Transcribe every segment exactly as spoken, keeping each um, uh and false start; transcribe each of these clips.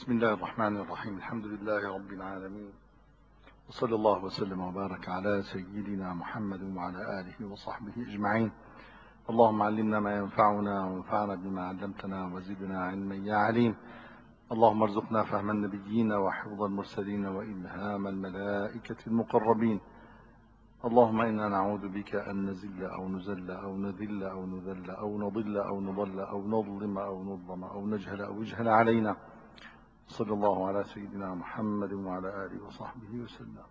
بسم الله الرحمن الرحيم. الحمد لله رب العالمين، وصلى الله وسلم وبارك على سيدنا محمد وعلى آله وصحبه أجمعين. اللهم علمنا ما ينفعنا وانفعنا بما علمتنا وزدنا علما يا عليم. اللهم ارزقنا فهم النبيين وحفظ المرسلين وإلهام الملائكة المقربين. اللهم إنا نعوذ بك أن نزل أو نزل أو نذل أو نذل أو نضل أو نضل أو نظلم أو نظلم أو نجهل أو يجهل علينا. صلى الله على سيدنا محمد وعلى آله وصحبه وسلم.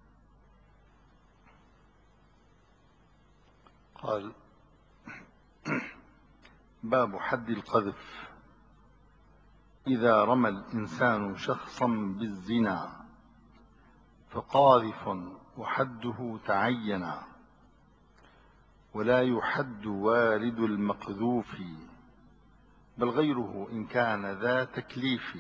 قال: باب حد القذف. إذا رمى الإنسان شخصا بالزنا فقاذف وحده تعين، ولا يحد والد المقذوف بل غيره إن كان ذا تكليف،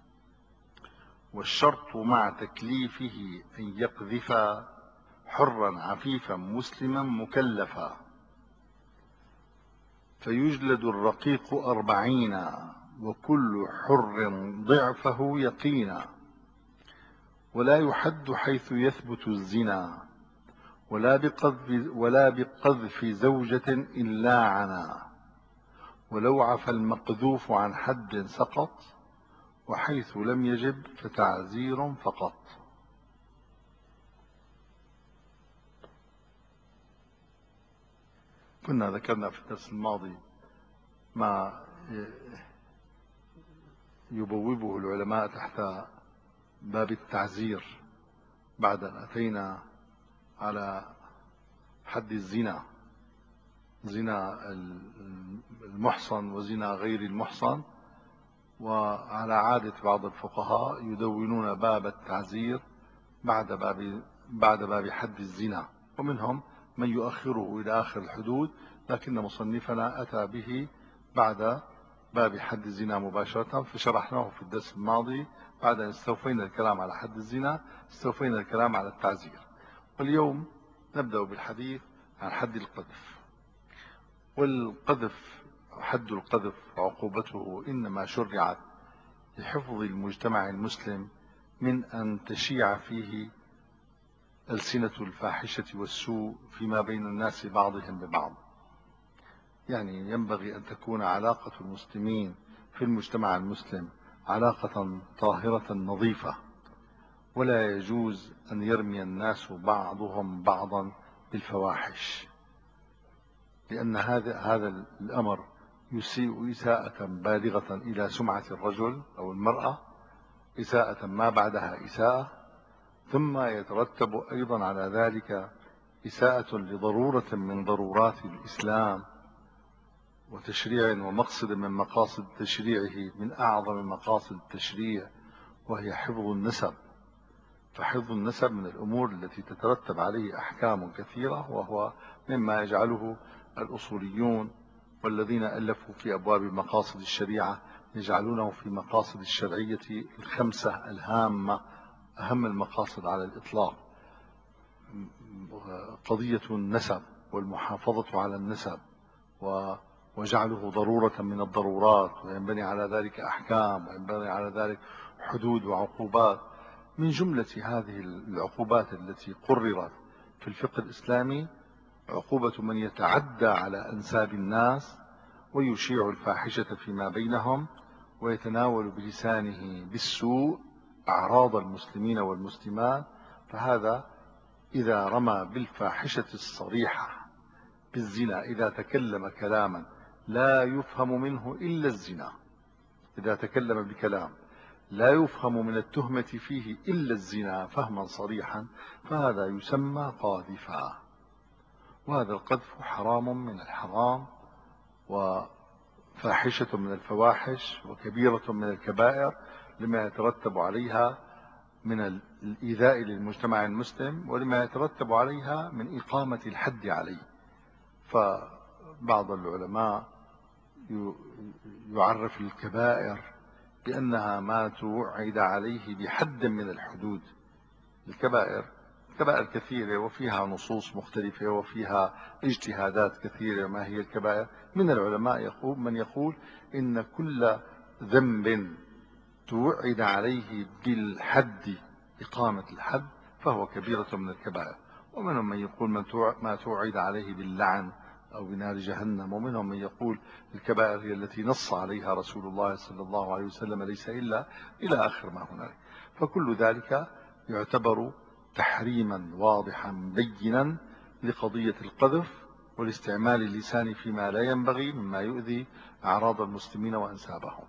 والشرط مع تكليفه أن يقذف حرا عفيفا مسلما مكلفا، فيجلد الرقيق أربعين وكل حر ضعفه يقينا، ولا يحد حيث يثبت الزنا، ولا بقذف, ولا بقذف زوجة إلا عنا، ولو عفى المقذوف عن حد سقط، وحيث لم يجب فتعزير فقط. كنا ذكرنا في الدرس الماضي ما يبوبه العلماء تحت باب التعزير بعد أن أتينا على حد الزنا، زنا المحصن وزنا غير المحصن. وعلى عادة بعض الفقهاء يدونون باب التعزير بعد باب بعد باب حد الزنا، ومنهم من يؤخره إلى آخر الحدود، لكن مصنفنا أتى به بعد باب حد الزنا مباشرة، فشرحناه في الدرس الماضي. بعد أن استوفينا الكلام على حد الزنا استوفينا الكلام على التعزير، واليوم نبدأ بالحديث عن حد القذف. والقذف، حد القذف وعقوبته إنما شرعت لحفظ المجتمع المسلم من أن تشيع فيه ألسنة الفاحشة والسوء فيما بين الناس بعضهم ببعض. يعني ينبغي أن تكون علاقة المسلمين في المجتمع المسلم علاقة طاهرة نظيفة، ولا يجوز أن يرمي الناس بعضهم بعضا بالفواحش، لأن هذا هذا الأمر يسيء إساءة بالغة إلى سمعة الرجل أو المرأة، إساءة ما بعدها إساءة، ثم يترتب أيضا على ذلك إساءة لضرورة من ضرورات الإسلام وتشريع ومقصد من مقاصد تشريعه، من أعظم مقاصد التشريع، وهي حفظ النسب. فحفظ النسب من الأمور التي تترتب عليه أحكام كثيرة، وهو مما يجعله الأصوليون والذين ألفوا في أبواب مقاصد الشريعة يجعلونه في مقاصد الشرعية الخمسة الهامة، أهم المقاصد على الإطلاق: قضية النسب والمحافظة على النسب، وجعله ضرورة من الضرورات، وينبني على ذلك أحكام، وينبني على ذلك حدود وعقوبات. من جملة هذه العقوبات التي قررت في الفقه الإسلامي عقوبة من يتعدى على أنساب الناس ويشيع الفاحشة فيما بينهم، ويتناول بلسانه بالسوء أعراض المسلمين والمسلمات. فهذا إذا رمى بالفاحشة الصريحة بالزنا، إذا تكلم كلاما لا يفهم منه إلا الزنا، إذا تكلم بكلام لا يفهم من التهمة فيه إلا الزنا فهما صريحا، فهذا يسمى قاذفا. وهذا القذف حرام من الحرام، وفاحشة من الفواحش، وكبيرة من الكبائر، لما يترتب عليها من الإيذاء للمجتمع المسلم، ولما يترتب عليها من إقامة الحد عليه. فبعض العلماء يعرف الكبائر بأنها ما توعد عليه بحد من الحدود. الكبائر كبائر كثيرة وفيها نصوص مختلفة وفيها اجتهادات كثيرة. ما هي الكبائر؟ من العلماء يقول من يقول إن كل ذنب توعد عليه بالحد، إقامة الحد، فهو كبيرة من الكبائر. ومنهم من يقول من ما توعد عليه باللعن أو بنار جهنم، ومنهم من يقول الكبائر هي التي نص عليها رسول الله صلى الله عليه وسلم ليس إلا إلى آخر ما هنالك. فكل ذلك يعتبر تحريما واضحا بينا لقضية القذف والاستعمال اللساني فيما لا ينبغي مما يؤذي أعراض المسلمين وأنسابهم.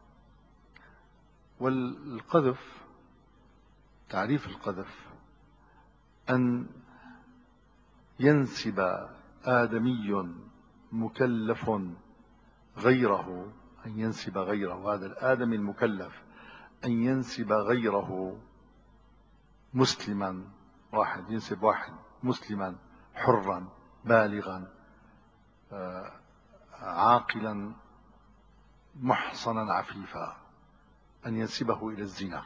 والقذف، تعريف القذف أن ينسب آدمي مكلف غيره، أن ينسب غيره، هذا الآدمي المكلف أن ينسب غيره مسلما، واحد ينسب واحد مسلما حرا بالغا عاقلا محصنا عفيفا، أن ينسبه إلى الزنا.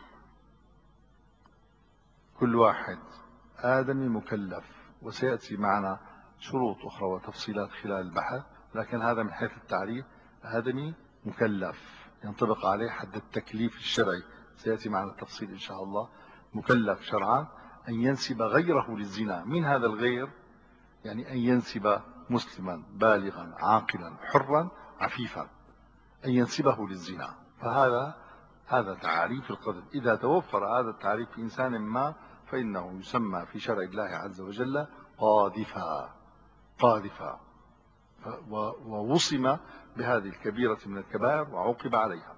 كل واحد آدمي مكلف، وسيأتي معنا شروط أخرى وتفصيلات خلال البحث، لكن هذا من حيث التعريف آدمي مكلف ينطبق عليه حد التكليف الشرعي، سيأتي معنا التفصيل إن شاء الله. مكلف شرعا أن ينسب غيره للزنا. من هذا الغير؟ يعني أن ينسب مسلما بالغا عاقلا حرا عفيفا، أن ينسبه للزنا. فهذا هذا تعريف القذف. إذا توفر هذا التعريف في إنسان ما فإنه يسمى في شرع الله عز وجل قاذفا قاذفا، ووصم بهذه الكبيرة من الكبائر وعوقب عليها.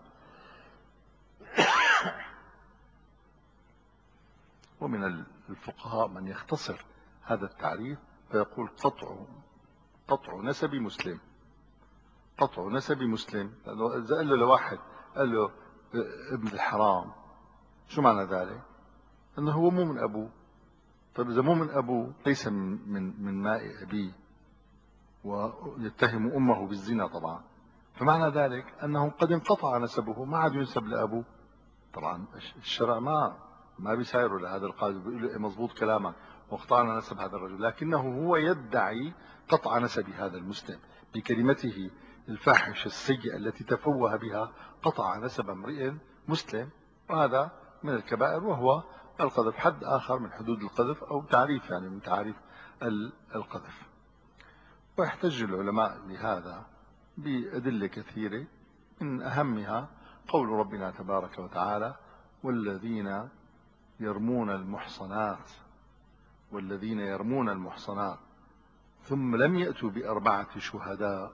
ومن الفقهاء من يختصر هذا التعريف فيقول قطع قطع نسب مسلم، قطع نسب مسلم. إذا قال له لواحد قال له ابن الحرام، شو معنى ذلك؟ أنه هو مو من أبوه. طيب إذا مو من أبوه ليس من, من, من ماء أبيه، ويتهم أمه بالزنا طبعا، فمعنى ذلك أنه قد انقطع نسبه، ما عاد ينسب لأبوه. طبعا الشرع ما ما بيسايره لهذا القاضي، بيقول له مضبوط كلامك وقطعنا نسب هذا الرجل، لكنه هو يدعي قطع نسب هذا المسلم بكلمته الفاحشة السيئة التي تفوه بها، قطع نسب امرئ مسلم، وهذا من الكبائر، وهو القذف، حد آخر من حدود القذف أو تعريف يعني من تعريف القذف. ويحتج العلماء لهذا بأدلة كثيرة، من أهمها قول ربنا تبارك وتعالى: والذين يرمون المحصنات والذين يرمون المحصنات ثم لم يأتوا بأربعة شهداء.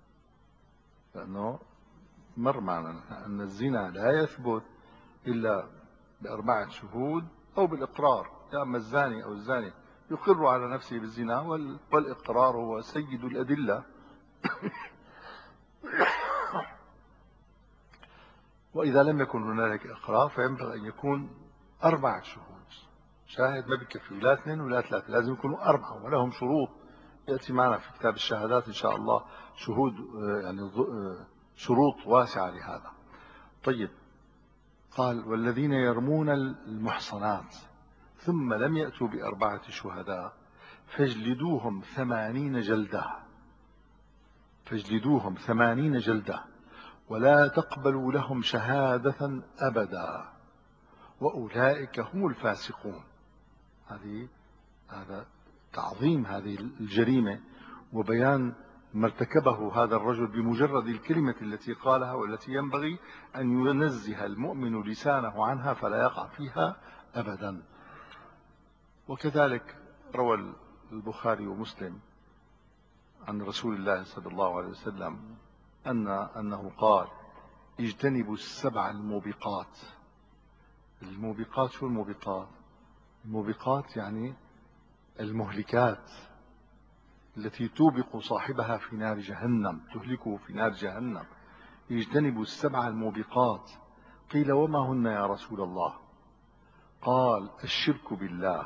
لأنه مر معنا أن الزنا لا يثبت إلا بأربعة شهود أو بالإقرار، يا أما الزاني أو الزاني يقر على نفسه بالزنا، والإقرار هو سيد الأدلة. وإذا لم يكن هنالك إقرار فينبغي أن يكون أربعة شهود، شاهد ما بكفي لا اثنين ولا ثلاثة، لازم يكونوا أربعة، ولهم شروط يأتي معنا في كتاب الشهادات إن شاء الله، شهود يعني شروط واسعة لهذا. طيب، قال: والذين يرمون المحصنات ثم لم يأتوا بأربعة شهداء فاجلدوهم ثمانين جلدة فاجلدوهم ثمانين جلدة ولا تقبلوا لهم شهادة أبدا وأولئك هم الفاسقون. هذه هذا تعظيم هذه الجريمة وبيان ما ارتكبه هذا الرجل بمجرد الكلمة التي قالها، والتي ينبغي أن ينزه المؤمن لسانه عنها فلا يقع فيها أبدا. وكذلك روى البخاري ومسلم عن رسول الله صلى الله عليه وسلم أن أنه قال: اجتنبوا السبع الموبقات. الموبقات، شو الموبقات؟ الموبقات يعني المهلكات التي توبق صاحبها في نار جهنم، تهلكه في نار جهنم. اجتنبوا السبع الموبقات. قيل: وما هن يا رسول الله؟ قال: الشرك بالله،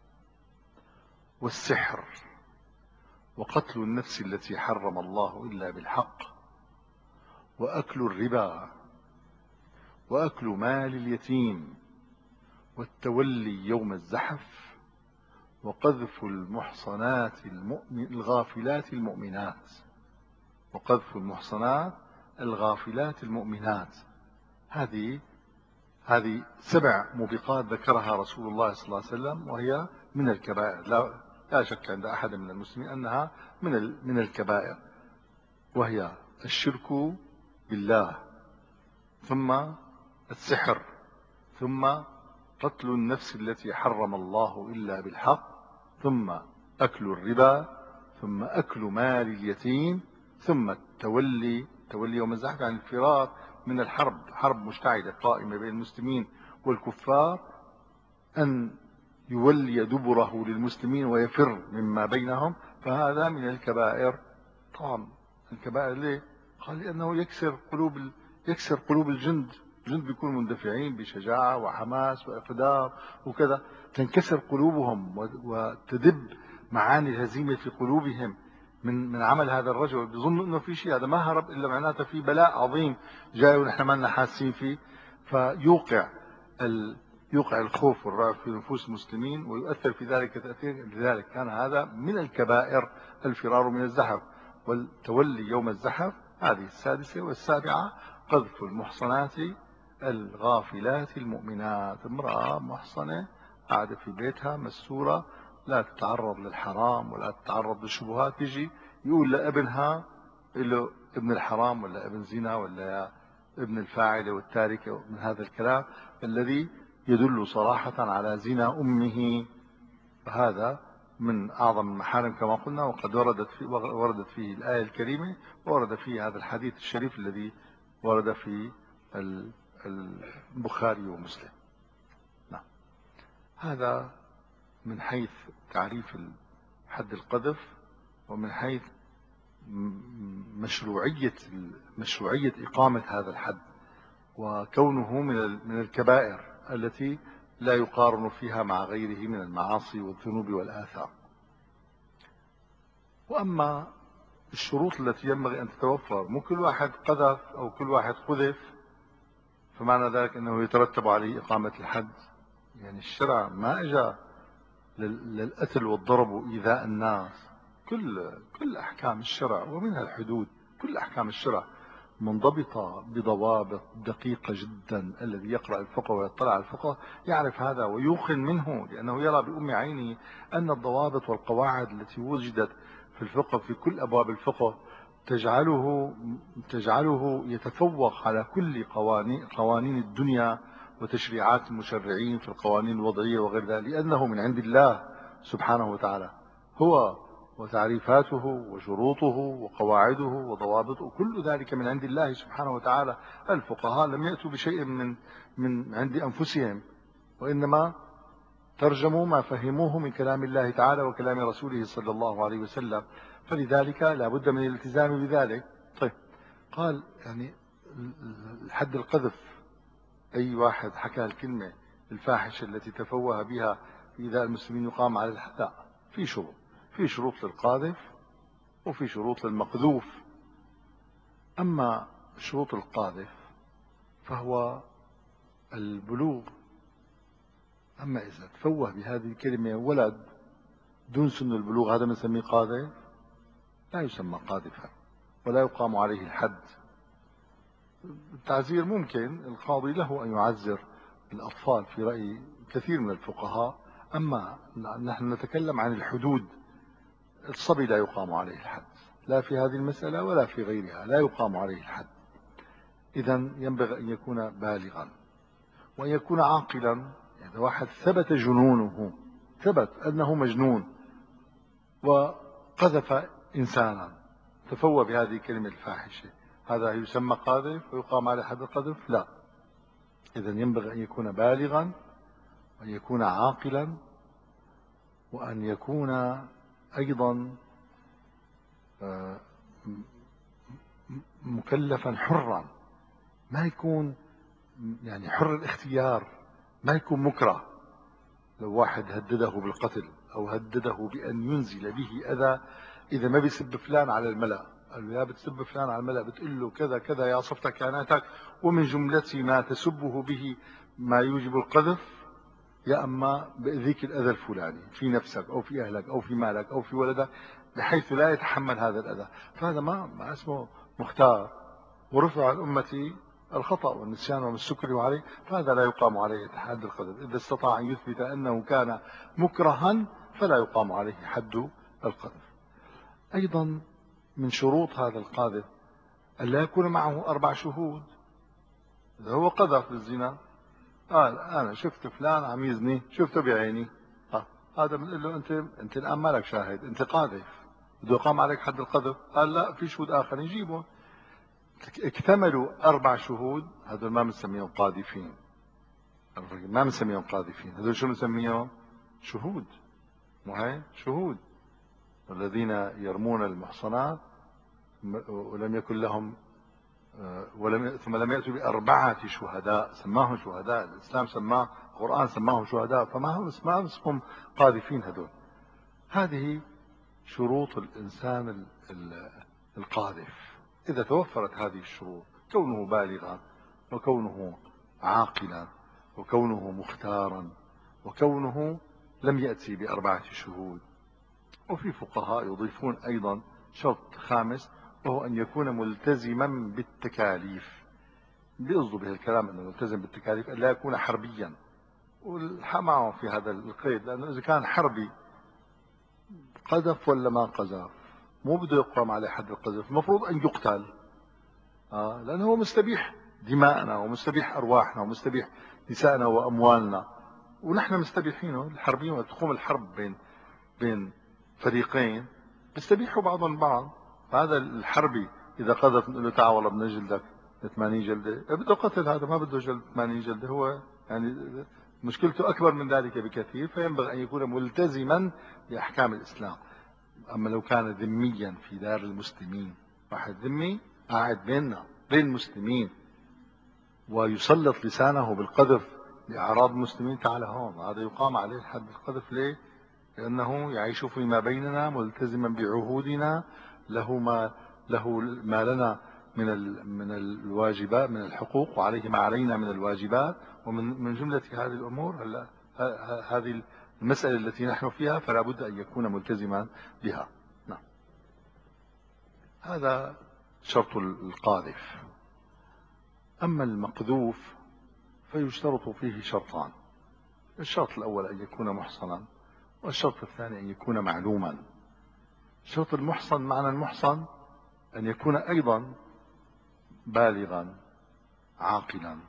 والسحر، وقتل النفس التي حرم الله إلا بالحق، وأكل الربا، وأكل مال اليتيم، والتولي يوم الزحف، وقذف المحصنات المؤمن الغافلات المؤمنات وقذف المحصنات الغافلات المؤمنات. هذه هذه سبع موبقات ذكرها رسول الله صلى الله عليه وسلم، وهي من الكبائر، لا لا شك عند أحد من المسلمين أنها من من الكبائر، وهي الشرك بالله، ثم السحر، ثم قتل النفس التي حرم الله إلا بالحق، ثم أكل الربا، ثم أكل مال اليتيم، ثم التولي تولي يوم الزحف عن الفرار من الحرب، حرب مشتعلة قائمة بين المسلمين والكفار، أن يولي دبره للمسلمين ويفر مما بينهم، فهذا من الكبائر. طبعا الكبائر ليه؟ قال لأنه يكسر قلوب ال... يكسر قلوب الجند، الجند بيكونوا مندفعين بشجاعة وحماس وإقدام وكذا، تنكسر قلوبهم وتدب معاني الهزيمة في قلوبهم من من عمل هذا الرجل. بيظن انه في شيء، هذا ما هرب الا معناته في بلاء عظيم جاي ونحن ما لنا حاسين فيه، فيوقع ال... يوقع الخوف والرعب في نفوس المسلمين ويؤثر في ذلك تأثير. لذلك كان هذا من الكبائر الفرار من الزحف والتولي يوم الزحف. هذه السادسة. والسابعة قذف المحصنات الغافلات المؤمنات، امرأة محصنة قاعدة في بيتها مستورة، لا تتعرض للحرام ولا تتعرض للشبهات، يجي يقول لابنها له ابن الحرام ولا ابن زنا ولا ابن الفاعلة والتاركة من هذا الكلام الذي يدل صراحة على زنا أمه. فهذا من أعظم المحارم كما قلنا، وقد وردت فيه, وردت فيه الآية الكريمة، وورد فيه هذا الحديث الشريف الذي ورد في البخاري ومسلم. نعم. هذا من حيث تعريف حد القذف، ومن حيث مشروعية مشروعية إقامة هذا الحد، وكونه من من الكبائر التي لا يقارن فيها مع غيره من المعاصي والذنوب والآثام. وأما الشروط التي ينبغي أن تتوفر، مو كل واحد قذف أو كل واحد قذف فمعنى ذلك أنه يترتب عليه إقامة الحد. يعني الشرع ما إجا للقتل والضرب وإيذاء الناس، كل كل أحكام الشرع ومنها الحدود، كل أحكام الشرع منضبطة بضوابط دقيقة جدا. الذي يقرأ الفقه ويطلع على الفقه يعرف هذا ويوقن منه، لأنه يرى بأم عينه أن الضوابط والقواعد التي وجدت في الفقه في كل أبواب الفقه تجعله تجعله يتفوق على كل قوانين قوانين الدنيا وتشريعات المشرعين في القوانين الوضعية وغير ذلك، لأنه من عند الله سبحانه وتعالى هو، وتعريفاته وشروطه وقواعده وضوابطه كل ذلك من عند الله سبحانه وتعالى. الفقهاء لم يأتوا بشيء من من عند أنفسهم، وإنما ترجموا ما فهموه من كلام الله تعالى وكلام رسوله صلى الله عليه وسلم، فلذلك لا بد من الالتزام بذلك. طيب، قال يعني حد القذف، أي واحد حكى الكلمة الفاحشة التي تفوه بها في إيذاء المسلمين يقام على الحد. لا، في شروط، في شروط للقاذف وفي شروط للمقذوف. أما شروط القاذف فهو البلوغ. أما إذا تفوه بهذه الكلمة ولد دون سن البلوغ، هذا نسميه قاذف؟ لا يسمى قاذفا ولا يقام عليه الحد. التعزير ممكن، القاضي له أن يعزر الأطفال في رأي كثير من الفقهاء. أما نحن نتكلم عن الحدود، الصبي لا يقام عليه الحد، لا في هذه المسألة ولا في غيرها، لا يقام عليه الحد. إذن ينبغي أن يكون بالغا وأن يكون عاقلا. يعني واحد ثبت جنونه، ثبت أنه مجنون وقذف إنسانا تفوه بهذه الكلمة الفاحشة، هذا يسمى قاذف ويقام عليه حد القذف؟ لا. إذن ينبغي أن يكون بالغا وأن يكون عاقلا وأن يكون أيضا مكلفا حرا، ما يكون يعني حر الاختيار، ما يكون مكره. لو واحد هدده بالقتل أو هدده بأن ينزل به أذى، إذا ما بيسب فلان على الملأ، قال له يا بتسب فلان على الملأ بتقول له كذا كذا يا صفتك كانتك، ومن جملة ما تسبه به ما يوجب القذف، يا أما بأذيك الأذى الفلاني في نفسك أو في أهلك أو في مالك أو في ولدك بحيث لا يتحمل هذا الأذى، فهذا ما, ما اسمه مختار. ورفع عن أمتي الخطأ والنسيان وما استكره عليه، فهذا لا يقام عليه حد القذف. إذا استطاع أن يثبت أنه كان مكرها فلا يقام عليه حد القذف. أيضا من شروط هذا القاذف ألا يكون معه أربع شهود. إذا هو قذف بالزنا، قال آه أنا شفت فلان عم يزني، شفته بعيني، آه هذا بنقول له أنت أنت الآن مالك شاهد، أنت قاذف، بده يقام عليك حد القذف. قال لا، في شهود آخرين يجيبهم. اكتملوا أربع شهود، هذول ما بنسميهم قاذفين، ما بنسميهم قاذفين، هذول شو بنسميهم؟ شهود. مو هي شهود. والذين يرمون المحصنات ولم يكن لهم ولم ثم لم يأتوا بأربعة شهداء، سماهم شهداء. الإسلام سماه، القرآن سماهم شهداء، فما هم اسمهم اسمهم قاذفين هذول. هذه شروط الإنسان القاذف. إذا توفرت هذه الشروط، كونه بالغا، وكونه عاقلا، وكونه مختارا، وكونه لم يأتي بأربعة شهود. وفي فقهاء يضيفون أيضا شرط خامس، وهو أن يكون ملتزما بالتكاليف. بيقصدوا به الكلام أنه ملتزم بالتكاليف أن لا يكون حربيا، والحماة في هذا القيد، لأنه إذا كان حربي قذف ولا ما قذف مو بده يقام عليه حد القذف، المفروض أن يقتل، آه لأنه هو مستبيح دماءنا ومستبيح أرواحنا ومستبيح نسائنا وأموالنا، ونحن مستبيحينه. الحربيين تقوم الحرب بين بين فريقين بيستبيحوا بعضهم بعض، فهذا الحربي إذا قذف نقول له تعال والله بدنا جلدك ثمانين جلدة، بده قتل، هذا ما بده جلد ثمانين جلدة، هو يعني مشكلته أكبر من ذلك بكثير، فينبغي أن يكون ملتزما بأحكام الإسلام. أما لو كان ذميا في دار المسلمين، واحد ذمي قاعد بيننا بين المسلمين ويسلط لسانه بالقذف لأعراض المسلمين، تعال هون، هذا يقام عليه حد القذف. ليه؟ لأنه يعيش فيما بيننا ملتزما بعهودنا، له ما له ما لنا من من الواجبات، من الحقوق، وعليه ما علينا من الواجبات. ومن من جملة هذه الأمور هلا هذه المسألة التي نحن فيها، فلا بد أن يكون ملتزما بها. نعم، هذا شرط القاذف. أما المقذوف فيشترط فيه شرطان. الشرط الأول أن يكون محصنا، والشرط الثاني أن يكون معلوما. شرط المحصن، معنى المحصن أن يكون أيضا بالغا عاقلا،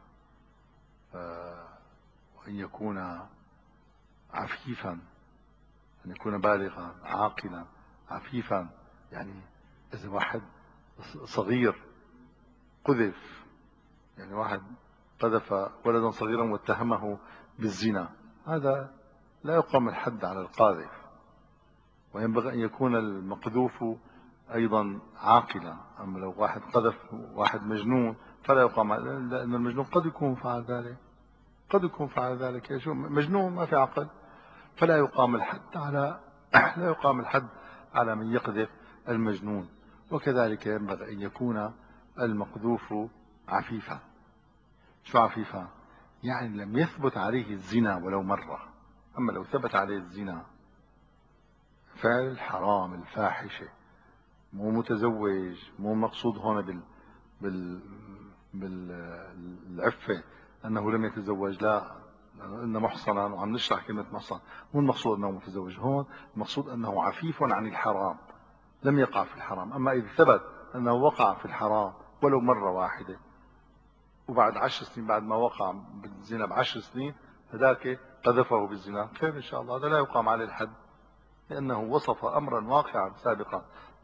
وأن يكون عفيفا. أن يكون بالغا عاقلا عفيفا، يعني إذا واحد صغير قذف، يعني واحد قذف ولدا صغيرا واتهمه بالزنا، هذا لا يقام الحد على القاذف. وينبغي أن يكون المقذوف أيضا عاقلا. أما لو واحد قذف واحد مجنون فلا يقام، لأن المجنون قد يكون فعل ذلك، قد يكون فعل ذلك، شو مجنون ما في عقل، فلا يقام الحد على لا يقام الحد على من يقذف المجنون. وكذلك ينبغي أن يكون المقذوف عفيفا. شو عفيفا؟ يعني لم يثبت عليه الزنا ولو مرة. أما لو ثبت عليه الزنا، فعل الحرام الفاحشة، مو متزوج، مو مقصود هون بال بال بالعفة أنه لم يتزوج، لا، إنه محصنا وعم نشرح كلمة محصن، مو المقصود أنه متزوج هون، المقصود أنه عفيف عن الحرام، لم يقع في الحرام. أما إذا ثبت أنه وقع في الحرام ولو مرة واحدة، وبعد عشر سنين بعد ما وقع بالزنا بعشر سنين هذاك قذفه بالزنا، خير إن شاء الله، هذا لا يقام عليه الحد، لأنه وصف أمرا واقعا سابقا.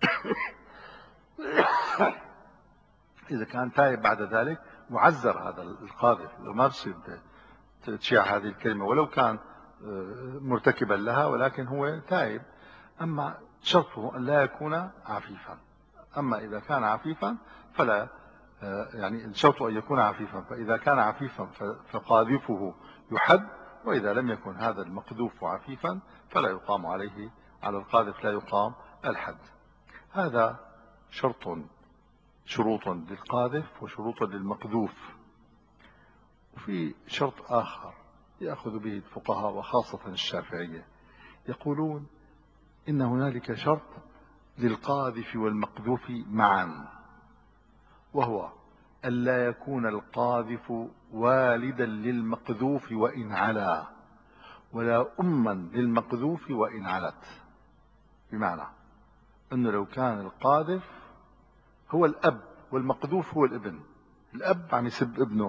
إذا كان تائب بعد ذلك معذر هذا القاذف، ما بصير تشيع هذه الكلمة ولو كان مرتكبا لها، ولكن هو تائب. أما شرطه أن لا يكون عفيفا. أما إذا كان عفيفا فلا، يعني الشرط أن يكون عفيفا، فإذا كان عفيفا فقاذفه يحد، وإذا لم يكن هذا المقذوف عفيفا فلا يقام عليه، على القاذف لا يقام الحد. هذا شرط شروط للقاذف وشروط للمقذوف. وفي شرط آخر يأخذ به الفقهاء وخاصة الشافعية، يقولون إن هنالك شرط للقاذف والمقذوف معا، وهو ألا يكون القاذف والدا للمقذوف وإن علا، ولا أما للمقذوف وإن علت. بمعنى أنه لو كان القاذف هو الأب والمقذوف هو الابن، الأب عم يسب ابنه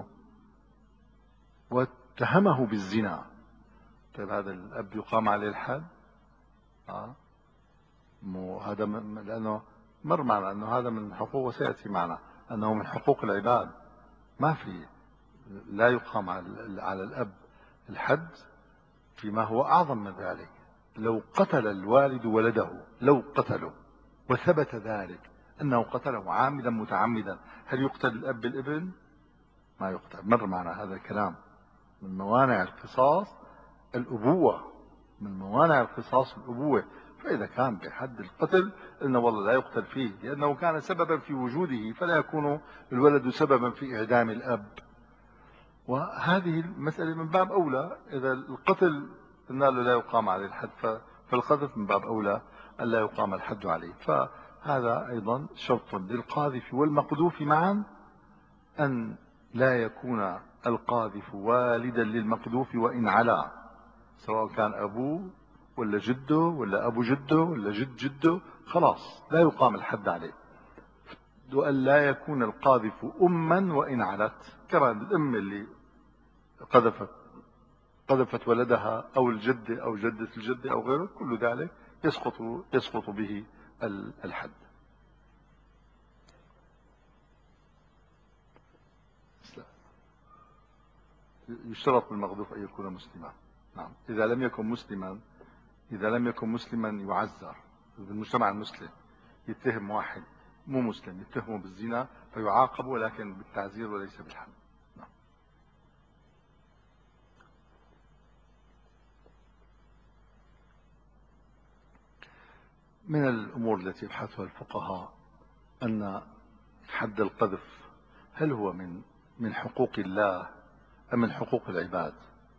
واتهمه بالزنا، طيب هذا الأب يقام عليه الحد؟ آه. مو هذا من لأنه مر معنا أنه هذا من حقوق، وسيأتي معنا أنه من حقوق العباد، ما في لا يقام على الأب الحد فيما هو أعظم من ذلك. لو قتل الوالد ولده، لو قتله وثبت ذلك أنه قتله عامدا متعمدا، هل يقتل الأب الابن؟ ما يقتل. مر معنا هذا الكلام. من موانع القصاص الأبوة، من موانع القصاص الأبوة. فإذا كان بحد القتل إنه والله لا يقتل فيه لأنه كان سببا في وجوده، فلا يكون الولد سببا في إعدام الأب. وهذه المسألة من باب أولى إذا القتل قلنا له لا يقام عليه الحد، فالقذف من باب أولى ألا يقام الحد عليه. فهذا أيضا شرط للقاذف والمقذوف معا، أن لا يكون القاذف والدا للمقذوف وإن علا، سواء كان أبوه ولا جده ولا أبو جده ولا جد جده، خلاص لا يقام الحد عليه. وأن لا يكون القاذف أما وإن علت، كمان الأم اللي قذفت قذفت ولدها أو الجدة أو جدة الجدة أو غيره، كل ذلك يسقط يسقط به الحد. يشترط بالمقذوف أن يكون مسلما. نعم، إذا لم يكن مسلما إذا لم يكن مسلما يعذر بالمجتمع المسلم. يتهم واحد مو مسلم يتهمه بالزنا فيعاقب، ولكن بالتعزير وليس بالحد. نعم. من الأمور التي يبحثها الفقهاء أن حد القذف هل هو من من حقوق الله أم من حقوق العباد؟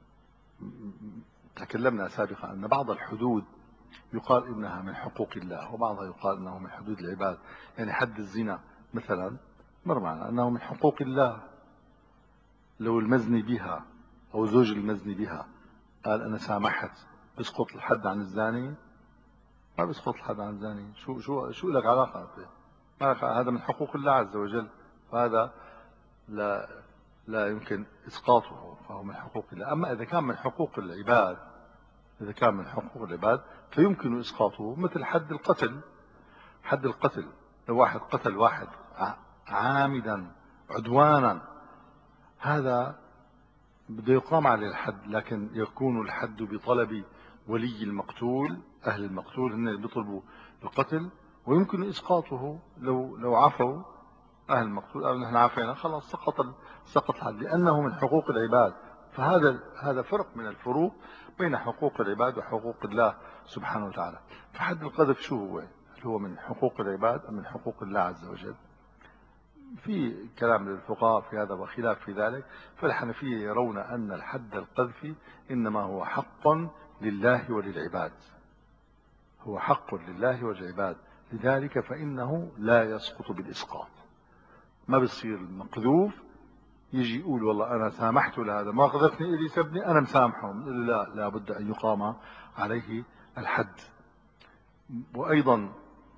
تكلمنا سابقا أن بعض الحدود يقال إنها من حقوق الله، وبعضها يقال إنه من حدود العباد. يعني حد الزنا مثلا مر معنا أنه من حقوق الله، لو المزني بها أو زوج المزني بها قال أنا سامحت، بيسقط الحد عن الزاني؟ ما بيسقط الحد عن الزاني. شو شو شو لك علاقة؟ هذا من حقوق الله عز وجل، فهذا لا لا يمكن إسقاطه، فهو من حقوق الله. أما إذا كان من حقوق العباد إذا كان من حقوق العباد فيمكن إسقاطه، مثل حد القتل. حد القتل لو واحد قتل واحد عامدا عدوانا، هذا بده يقام عليه الحد، لكن يكون الحد بطلب ولي المقتول. أهل المقتول هن بيطلبوا القتل، ويمكن إسقاطه لو لو عفوا أهل المقتول قالوا نحن عافينا، خلاص سقط سقط الحد لأنه من حقوق العباد. فهذا هذا فرق من الفروق بين حقوق العباد وحقوق الله سبحانه وتعالى. فحد القذف شو هو؟ هل هو من حقوق العباد أم من حقوق الله عز وجل؟ في كلام للفقهاء في هذا وخلاف في ذلك. فالحنفية يرون أن الحد القذف إنما هو حق لله وللعباد، هو حق لله وللعباد، لذلك فإنه لا يسقط بالإسقاط. ما بصير المقذوف يجي يقول والله أنا سامحت لهذا ما قذفني إلي سبني أنا مسامحه، لا لا بد أن يقام عليه الحد. وأيضا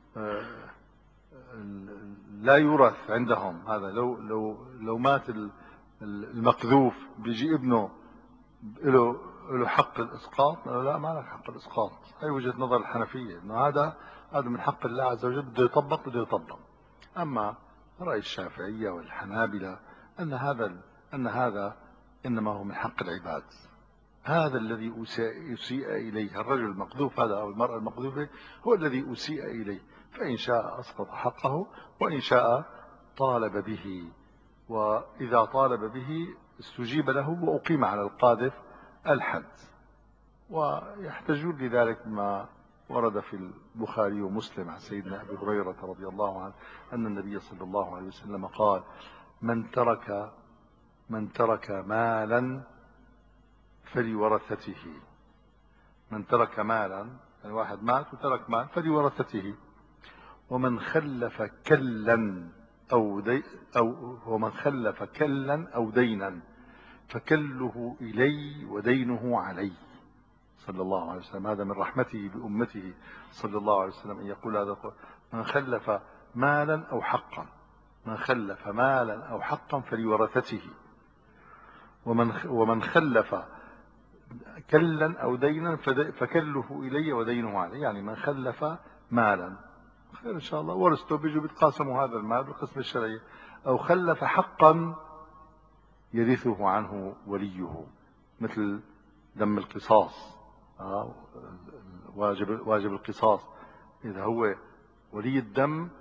لا يورث عندهم هذا. لو لو لو مات المقذوف بيجي ابنه له له حق الاسقاط؟ لا، ما له حق الاسقاط. هي وجهه نظر الحنفيه، انه هذا هذا من حق الله عز وجل، بده يطبق بده يطبق. اما راي الشافعيه والحنابلة ان هذا ان هذا انما هو من حق العباد. هذا الذي أسيء إليه الرجل المقذوف هذا أو المرأة المقذوفة هو الذي أسيء إليه، فإن شاء أسقط حقه وإن شاء طالب به. وإذا طالب به استجيب له وأقيم على القاذف الحد. ويحتجون لذلك ما ورد في البخاري ومسلم عن سيدنا أبي هريرة رضي الله عنه أن النبي صلى الله عليه وسلم قال: من ترك من ترك مالا فلورثته. من ترك مالا، الواحد مات وترك مال، فلورثته. ومن خلف كلا أو, دي أو ومن خلف كلا أو دينا فكله إلي ودينه علي صلى الله عليه وسلم. هذا من رحمته بأمته صلى الله عليه وسلم أن يقول هذا القول: من خلف مالا أو حقا من خلف مالا أو حقا فلورثته، ومن ومن خلف كلا أو دينا فكله إلي ودينه علي. يعني من خلف مالا، خير إن شاء الله، ورثته بيجوا بيتقاسموا هذا المال بالقسم الشرعي، أو خلف حقا يرثه عنه وليه، مثل دم القصاص، آه واجب واجب القصاص. إذا هو ولي الدم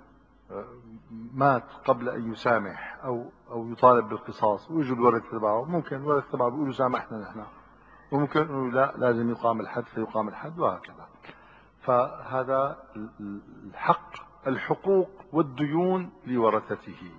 مات قبل أن يسامح أو أو يطالب بالقصاص، ويجوا الورثة تبعه، ممكن الورثة تبعه بيقولوا سامحنا نحن، وممكن انه لا لازم يقام الحد فيقام الحد، وهكذا. فهذا الحق الحقوق والديون لورثته.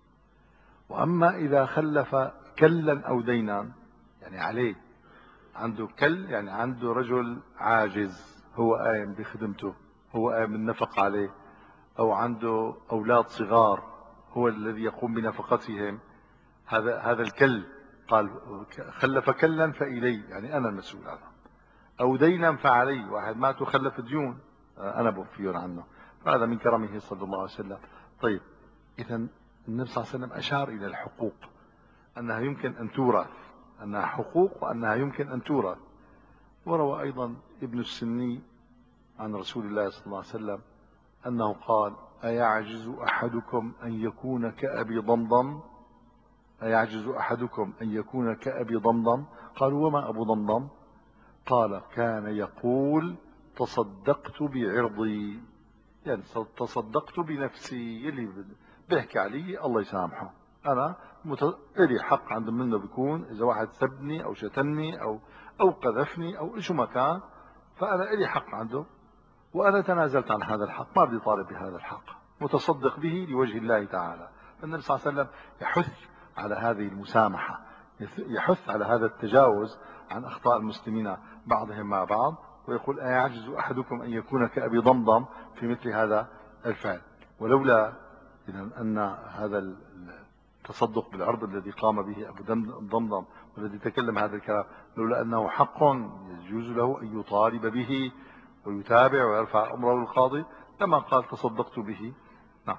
واما اذا خلف كلا او دينا، يعني عليه عنده كل، يعني عنده رجل عاجز هو قايم بخدمته، هو قايم بالنفق عليه، او عنده اولاد صغار هو الذي يقوم بنفقتهم، هذا هذا الكل قال خلف كلا فإلي، يعني أنا المسؤول عنه، أو دينا فعلي، واحد مات وخلف ديون أنا بوفيهم عنه، فهذا من كرمه صلى الله عليه وسلم. طيب، إذا النبي صلى الله عليه وسلم أشار إلى الحقوق أنها يمكن أن تورث، أنها حقوق وأنها يمكن أن تورث. وروى أيضا ابن السني عن رسول الله صلى الله عليه وسلم أنه قال: أيعجز أحدكم أن يكون كأبي ضمضم؟ أيعجز أحدكم أن يكون كأبي ضمضم؟ قالوا: وما أبو ضمضم؟ قال: كان يقول تصدقت بعرضي، يعني تصدقت بنفسي، اللي بيحكي علي الله يسامحه، أنا مت... لي حق عند منه، بيكون إذا واحد سبني أو شتمني أو أو قذفني أو إيش ما كان، فأنا لي حق عنده، وأنا تنازلت عن هذا الحق، ما بدي طالب بهذا الحق، متصدق به لوجه الله تعالى. فالنبي صلى الله عليه وسلم يحث على هذه المسامحة، يحث على هذا التجاوز عن أخطاء المسلمين بعضهم مع بعض، ويقول: أيعجز أحدكم أن يكون كأبي ضمضم في مثل هذا الفعل؟ ولولا إذن أن هذا التصدق بالعرض الذي قام به أبو ضمضم والذي تكلم هذا الكلام، لولا أنه حق يجوز له أن يطالب به ويتابع ويرفع أمره للقاضي لما قال تصدقت به. نعم.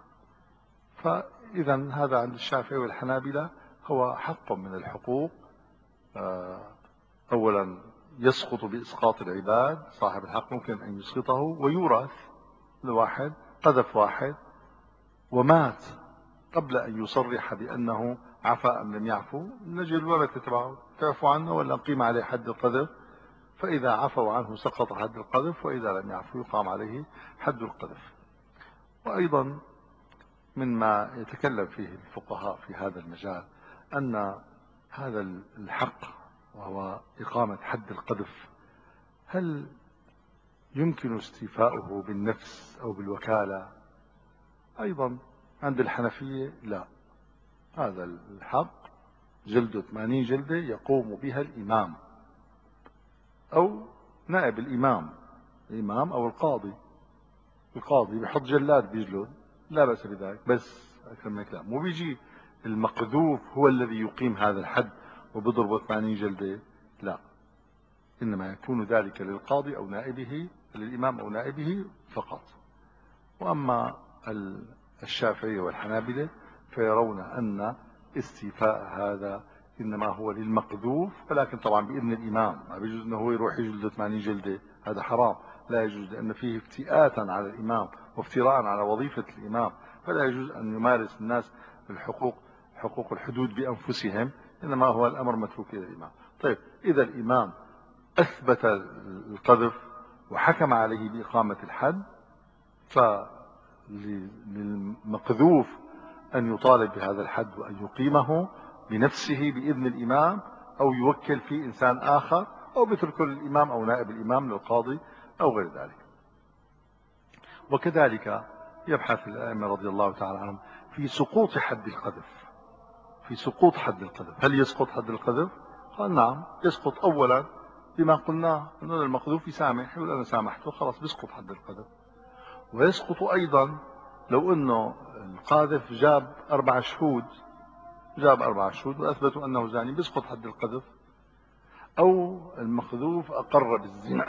فإذا هذا عند الشافعي والحنابلة هو حق من الحقوق. أولا يسقط بإسقاط العباد، صاحب الحق ممكن أن يسقطه ويورث لواحد قذف واحد ومات قبل أن يصرح بأنه عفى أم لم يعفو، نجي الورثة تبعه تعفو عنه ولا نقيم عليه حد القذف، فإذا عفوا عنه سقط حد القذف، وإذا لم يعفو يقام عليه حد القذف. وأيضا مما يتكلم فيه الفقهاء في هذا المجال أن هذا الحق وهو إقامة حد القذف، هل يمكن استيفاؤه بالنفس أو بالوكالة؟ أيضا عند الحنفية لا، هذا الحق جلده ثمانين جلدة يقوم بها الإمام أو نائب الإمام، الإمام أو القاضي. القاضي بيحط جلاد بيجلد، لا بأس بذلك، بس أكثر من كلام. مو بيجي المقذوف هو الذي يقيم هذا الحد وبضربه ثمانين جلدة، لا، إنما يكون ذلك للقاضي أو نائبه، للإمام أو نائبه فقط. وأما الشافعي والحنابلة فيرون أن استيفاء هذا إنما هو للمقذوف، ولكن طبعا بإذن الإمام، ما بيجوز أنه هو يروح يجلد ثمانين جلدة، هذا حرام، لا يجوز، لأن فيه افتئاتا على الإمام وافتراء على وظيفة الإمام، فلا يجوز أن يمارس الناس الحقوق حقوق الحدود بأنفسهم، إنما هو الأمر متروك إلى الإمام. طيب، إذا الإمام أثبت القذف وحكم عليه بإقامة الحد، فللمقذوف أن يطالب بهذا الحد وأن يقيمه بنفسه بإذن الإمام، أو يوكل فيه إنسان آخر، أو بيتركه للإمام أو نائب الإمام للقاضي أو غير ذلك. وكذلك يبحث الأئمة رضي الله تعالى عنهم في سقوط حد القذف، في سقوط حد القذف، هل يسقط حد القذف؟ قال نعم يسقط، أولا بما قلناه أن المقذوف يسامح، يقول أنا سامحته خلاص بيسقط حد القذف. ويسقط أيضا لو أنه القاذف جاب أربع شهود جاب أربع شهود وأثبتوا أنه زاني بيسقط حد القذف، أو المقذوف أقر بالزنا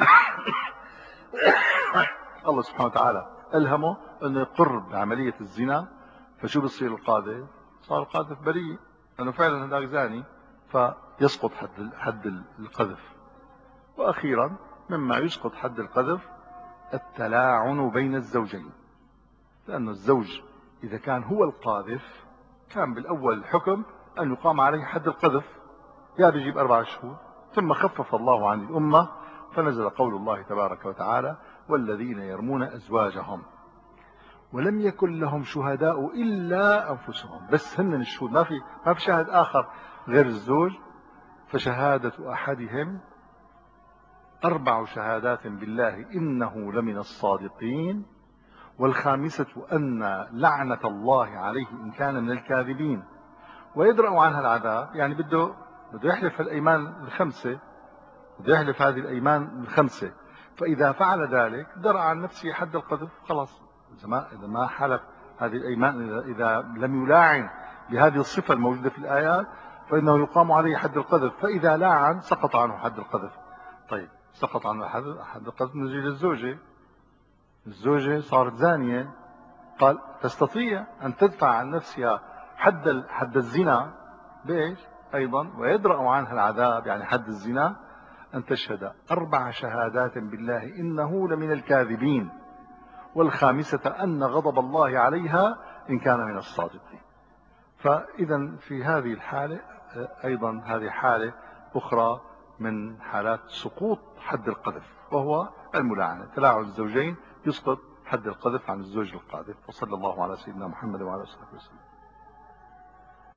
الله سبحانه وتعالى ألهمه أنه يقر بعملية الزنا، فشو بصير القاذف؟ صار القاذف بريء لأنه فعلا هذاك زاني، فيسقط حد حد القذف. وأخيرا مما يسقط حد القذف التلاعن بين الزوجين، لأن الزوج إذا كان هو القاذف كان بالأول الحكم أن يقام عليه حد القذف، يا بيجيب أربع شهور، ثم خفف الله عن الأمة فنزل قول الله تبارك وتعالى والذين يرمون أزواجهم ولم يكن لهم شهداء إلا أنفسهم، بس هن الشهود، ما في ما في شاهد آخر غير الزوج، فشهادة أحدهم أربع شهادات بالله إنه لمن الصادقين، والخامسة أن لعنة الله عليه إن كان من الكاذبين، ويدرأ عنها العذاب، يعني بده بده يحلف الأيمان الخمسة، بده يحلف هذه الأيمان الخمسة، فإذا فعل ذلك درأ عن نفسه حد القذف خلاص. إذا ما إذا ما حلف هذه الأيمان، إذا, إذا لم يلاعن بهذه الصفة الموجودة في الآيات فإنه يقام عليه حد القذف، فإذا لاعن سقط عنه حد القذف. طيب سقط عنه حد القذف، نجي للزوجة. الزوجة صارت زانية، قال تستطيع أن تدفع عن نفسها حد حد الزنا بإيش أيضا، ويدرأ عنها العذاب يعني حد الزنا أن تشهد أربع شهادات بالله إنه لمن الكاذبين، والخامسة أن غضب الله عليها إن كان من الصادقين. فإذا في هذه الحالة أيضا هذه حالة أخرى من حالات سقوط حد القذف، وهو الملاعنة، تلاعن الزوجين يسقط حد القذف عن الزوج القاذف. وصلى الله على سيدنا محمد وعلى آله وصحبه وسلم.